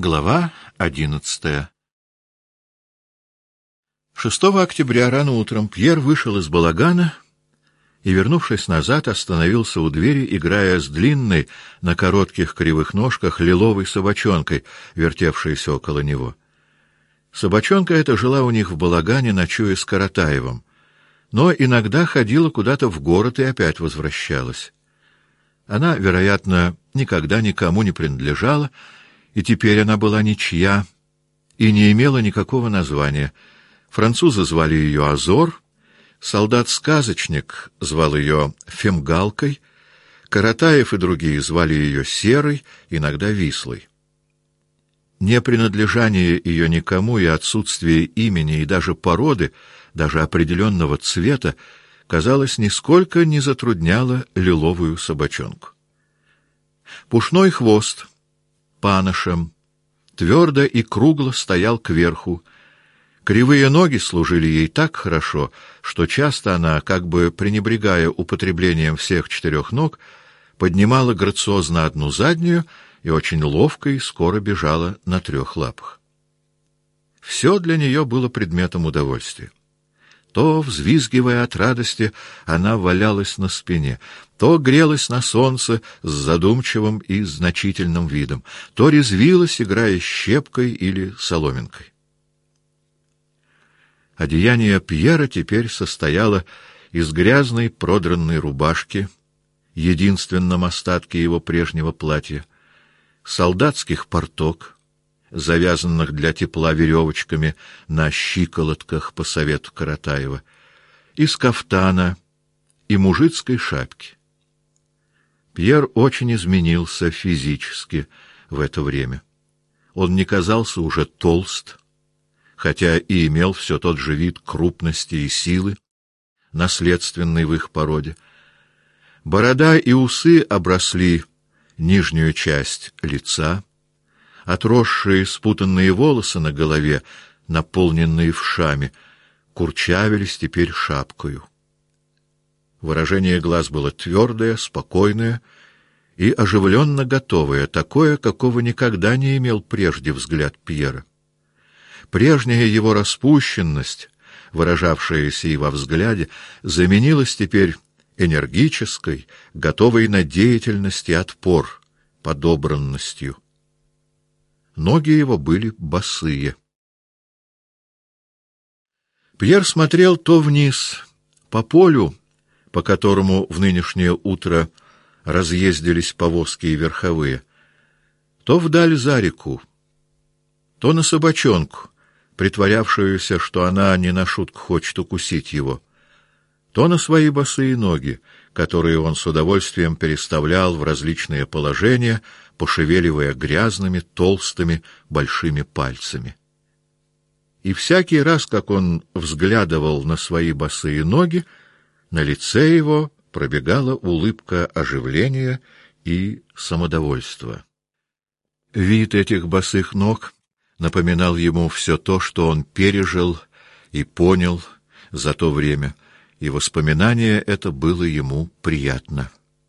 Глава 11. 6 октября рано утром Пьер вышел из балагана и, вернувшись назад, остановился у двери, играя с длинной, на коротких кривых ножках, лиловой собачонкой, вертевшейся около него. Собачонка эта жила у них в балагане, ночуя с Каратаевым, но иногда ходила куда-то в город и опять возвращалась. Она, вероятно, никогда никому не принадлежала, и теперь она была ничья и не имела никакого названия. Французы звали ее Азор, солдат-сказочник звал ее Фемгалкой, Каратаев и другие звали ее Серой, иногда Вислой. Непринадлежание ее никому и отсутствие имени и даже породы, даже определенного цвета, казалось, нисколько не затрудняло лиловую собачонку. Пушной хвост паношем твердо и кругло стоял кверху. Кривые ноги служили ей так хорошо, что часто она, как бы пренебрегая употреблением всех четырех ног, поднимала грациозно одну заднюю и очень ловко и скоро бежала на трех лапах. Все для нее было предметом удовольствия. То, взвизгивая от радости, она валялась на спине, то грелась на солнце с задумчивым и значительным видом, то резвилась, играя щепкой или соломинкой. Одеяние Пьера теперь состояло из грязной продранной рубашки, единственном остатке его прежнего платья, солдатских порток, завязанных для тепла веревочками на щиколотках по совету Каратаева, из кафтана и мужицкой шапки. Пьер очень изменился физически в это время. Он не казался уже толст, хотя и имел все тот же вид крупности и силы, наследственный в их породе. Борода и усы обросли нижнюю часть лица, отросшие спутанные волосы на голове, наполненные вшами, курчавились теперь шапкою. Выражение глаз было твердое, спокойное и оживленно готовое, такое, какого никогда не имел прежде взгляд Пьера. Прежняя его распущенность, выражавшаяся и во взгляде, заменилась теперь энергической, готовой на деятельность и отпор, подобранностью. Ноги его были босые. Пьер смотрел то вниз, по полю, по которому в нынешнее утро разъездились повозки и верховые, то вдаль за реку, то на собачонку, притворявшуюся, что она не на шутку хочет укусить его, то на свои босые ноги, которые он с удовольствием переставлял в различные положения, пошевеливая грязными, толстыми, большими пальцами. И всякий раз, как он взглядывал на свои босые ноги, на лице его пробегала улыбка оживления и самодовольства. Вид этих босых ног напоминал ему все то, что он пережил и понял за то время, и воспоминание это было ему приятно.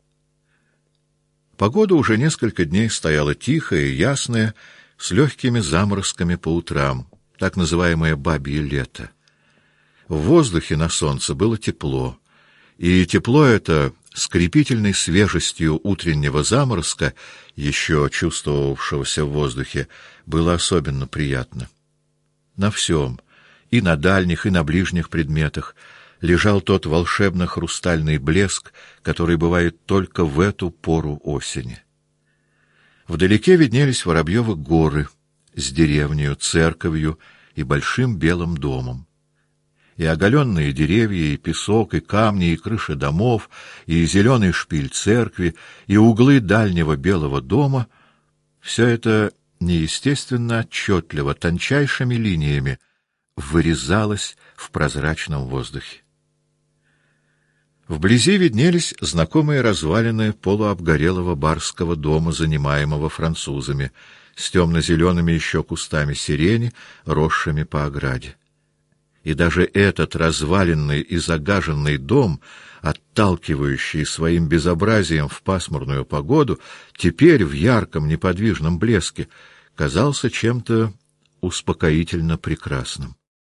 Погода уже несколько дней стояла тихая и ясная, с легкими заморозками по утрам, так называемое бабье лето. В воздухе на солнце было тепло, и тепло это с крепительной свежестью утреннего заморозка, еще чувствовавшегося в воздухе, было особенно приятно. На всем, и на дальних, и на ближних предметах, лежал тот волшебно-хрустальный блеск, который бывает только в эту пору осени. Вдалеке виднелись Воробьевы горы с деревнею, церковью и большим белым домом. И оголенные деревья, и песок, и камни, и крыши домов, и зеленый шпиль церкви, и углы дальнего белого дома — все это неестественно отчетливо, тончайшими линиями вырезалось в прозрачном воздухе. Вблизи виднелись знакомые развалины полуобгорелого барского дома, занимаемого французами, с темно-зелеными еще кустами сирени, росшими по ограде. И даже этот разваленный и загаженный дом, отталкивающий своим безобразием в пасмурную погоду, теперь в ярком неподвижном блеске казался чем-то успокоительно прекрасным.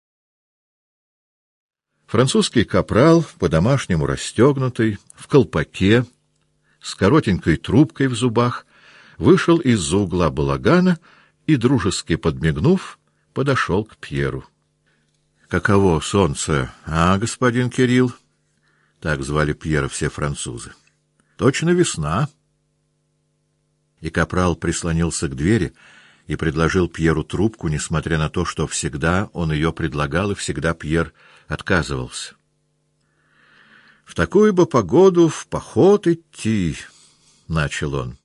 Французский капрал, по-домашнему расстегнутый, в колпаке, с коротенькой трубкой в зубах, вышел из-за угла балагана и, дружески подмигнув, подошел к Пьеру. — Каково солнце, а, господин Кирилл? — так звали Пьера все французы. — Точно весна. И капрал прислонился к двери и предложил Пьеру трубку, несмотря на то, что всегда он ее предлагал, и всегда Пьер отказывался. — В такую бы погоду в поход идти, — начал он.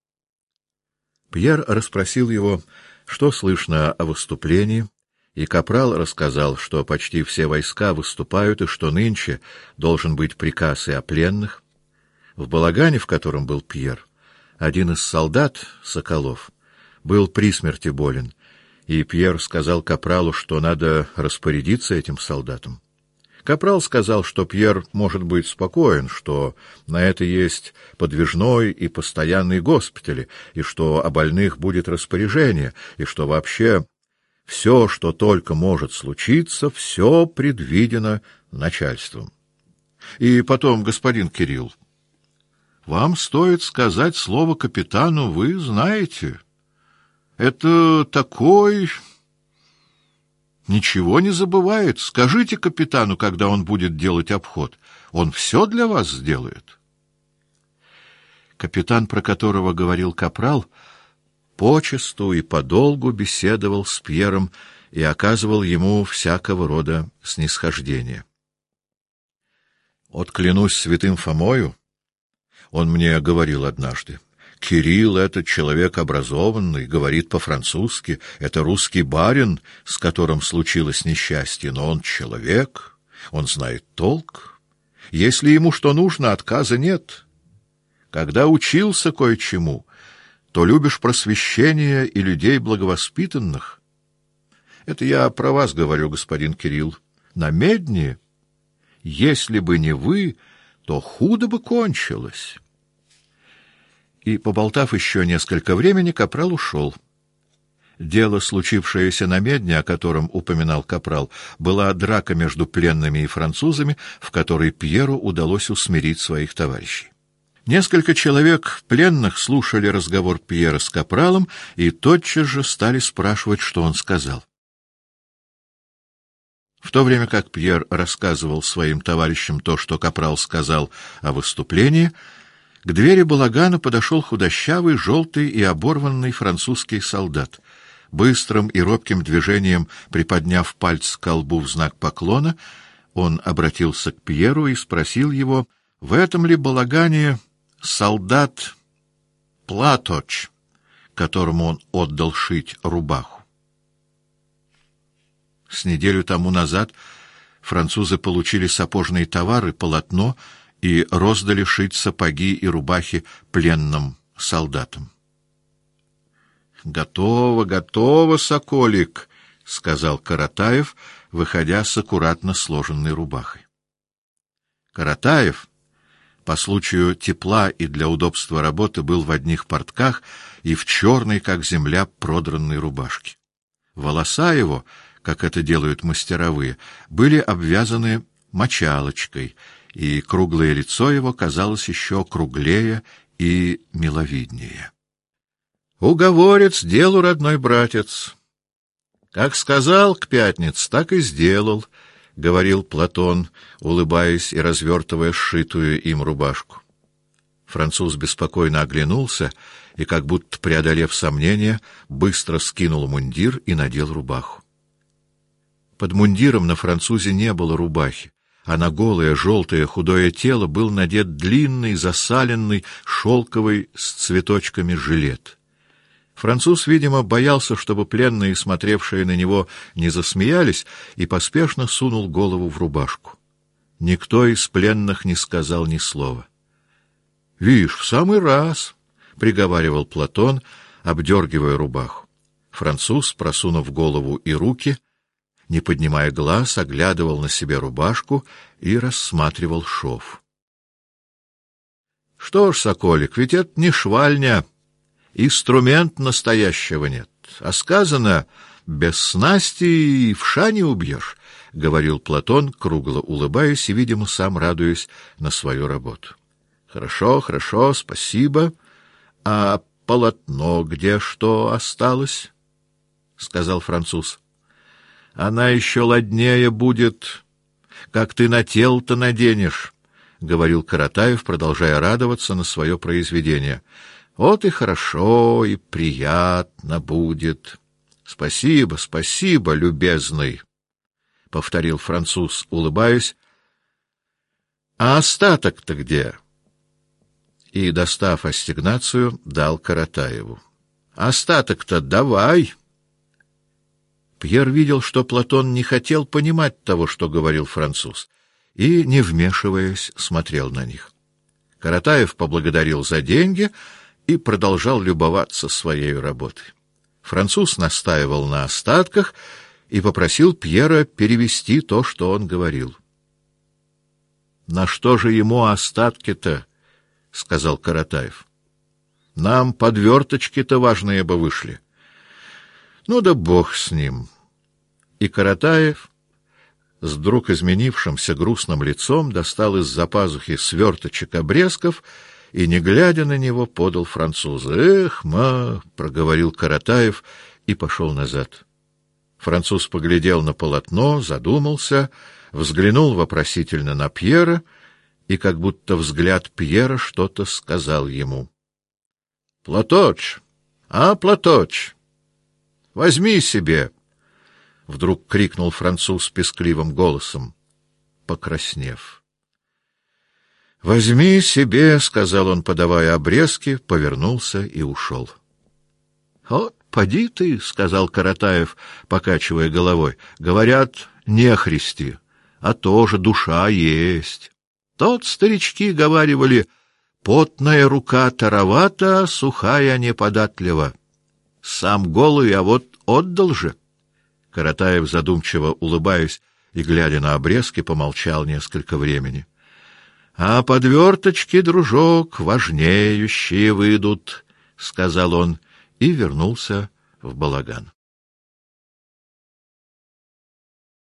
Пьер расспросил его, что слышно о выступлении, и капрал рассказал, что почти все войска выступают, и что нынче должен быть приказ и о пленных. В балагане, в котором был Пьер, один из солдат, Соколов, был при смерти болен, и Пьер сказал капралу, что надо распорядиться этим солдатом. Капрал сказал, что Пьер может быть спокоен, что на это есть подвижной и постоянный госпитали, и что о больных будет распоряжение, и что вообще все, что только может случиться, все предвидено начальством. И потом, господин Кирилл, вам стоит сказать слово капитану, вы знаете. Это такой... Ничего не забывает. Скажите капитану, когда он будет делать обход. Он все для вас сделает. Капитан, про которого говорил капрал, почесту и подолгу беседовал с Пьером и оказывал ему всякого рода снисхождение. Вот клянусь святым Фомою, он мне говорил однажды, Кирилл — это человек образованный, говорит по-французски, это русский барин, с которым случилось несчастье, но он человек, он знает толк. Если ему что нужно, отказа нет. Когда учился кое-чему, то любишь просвещение и людей благовоспитанных. Это я про вас говорю, господин Кирилл. На медне, если бы не вы, то худо бы кончилось. И, поболтав еще несколько времени, капрал ушел. Дело, случившееся на медне, о котором упоминал капрал, была драка между пленными и французами, в которой Пьеру удалось усмирить своих товарищей. Несколько человек пленных слушали разговор Пьера с капралом и тотчас же стали спрашивать, что он сказал. В то время как Пьер рассказывал своим товарищам то, что капрал сказал о выступлении, к двери балагана подошел худощавый, желтый и оборванный французский солдат. Быстрым и робким движением, приподняв палец к колбу в знак поклона, он обратился к Пьеру и спросил его, в этом ли балагане солдат Платоч, которому он отдал шить рубаху. С неделю тому назад французы получили сапожные товары, полотно, и роздали шить сапоги и рубахи пленным солдатам. — Готово, готово, соколик, — сказал Каратаев, выходя с аккуратно сложенной рубахой. Каратаев, по случаю тепла и для удобства работы, был в одних портках и в черной, как земля, продранной рубашке. Волоса его, как это делают мастеровые, были обвязаны мочалочкой, и круглое лицо его казалось еще круглее и миловиднее. Уговорец делу, родной братец. Как сказал к пятнице, так и сделал, — говорил Платон, улыбаясь и развертывая сшитую им рубашку. Француз беспокойно оглянулся и, как будто преодолев сомнения, быстро скинул мундир и надел рубаху. Под мундиром на французе не было рубахи, а на голое, желтое, худое тело был надет длинный, засаленный, шелковый с цветочками жилет. Француз, видимо, боялся, чтобы пленные, смотревшие на него, не засмеялись, и поспешно сунул голову в рубашку. Никто из пленных не сказал ни слова. — Вишь, в самый раз, — приговаривал Платон, обдергивая рубаху. Француз, просунув голову и руки, не поднимая глаз, оглядывал на себе рубашку и рассматривал шов. Что ж, соколик, ведь это не швальня, инструмент настоящего нет. а сказано, без снасти и вша не убьешь, — говорил Платон, кругло улыбаясь и, видимо, сам радуясь на свою работу. — Хорошо, хорошо, спасибо. А полотно где что осталось? — сказал француз. — Она еще ладнее будет, как ты на тело-то наденешь, — говорил Каратаев, продолжая радоваться на свое произведение. — Вот и хорошо, и приятно будет. — Спасибо, спасибо, любезный, — повторил француз, улыбаясь. — А остаток-то где? И, достав ассигнацию, дал Каратаеву. — Остаток-то давай. Пьер видел, что Платон не хотел понимать того, что говорил француз, и, не вмешиваясь, смотрел на них. Каратаев поблагодарил за деньги и продолжал любоваться своей работой. Француз настаивал на остатках и попросил Пьера перевести то, что он говорил. — На что же ему остатки-то? — сказал Каратаев. — Нам подверточки-то важные бы вышли. — Ну да бог с ним. И Каратаев с вдруг изменившимся грустным лицом достал из-за пазухи сверточек обрезков и, не глядя на него, подал французу. «Эх, проговорил Каратаев и пошел назад. Француз поглядел на полотно, задумался, взглянул вопросительно на Пьера, и как будто взгляд Пьера что-то сказал ему. — Платоч! Платоч! Возьми себе! — вдруг крикнул француз пескливым голосом, покраснев. — Возьми себе, — сказал он, подавая обрезки, повернулся и ушел. — Вот, поди ты, — сказал Каратаев, покачивая головой, — говорят, нехристи, а тоже душа есть. Тот старички говаривали, потная рука таровата, сухая неподатлива. Сам голый, а вот отдал же. Каратаев, задумчиво улыбаясь и глядя на обрезки, помолчал несколько времени. — А подверточки, дружок, важнеющие выйдут, — сказал он и вернулся в балаган.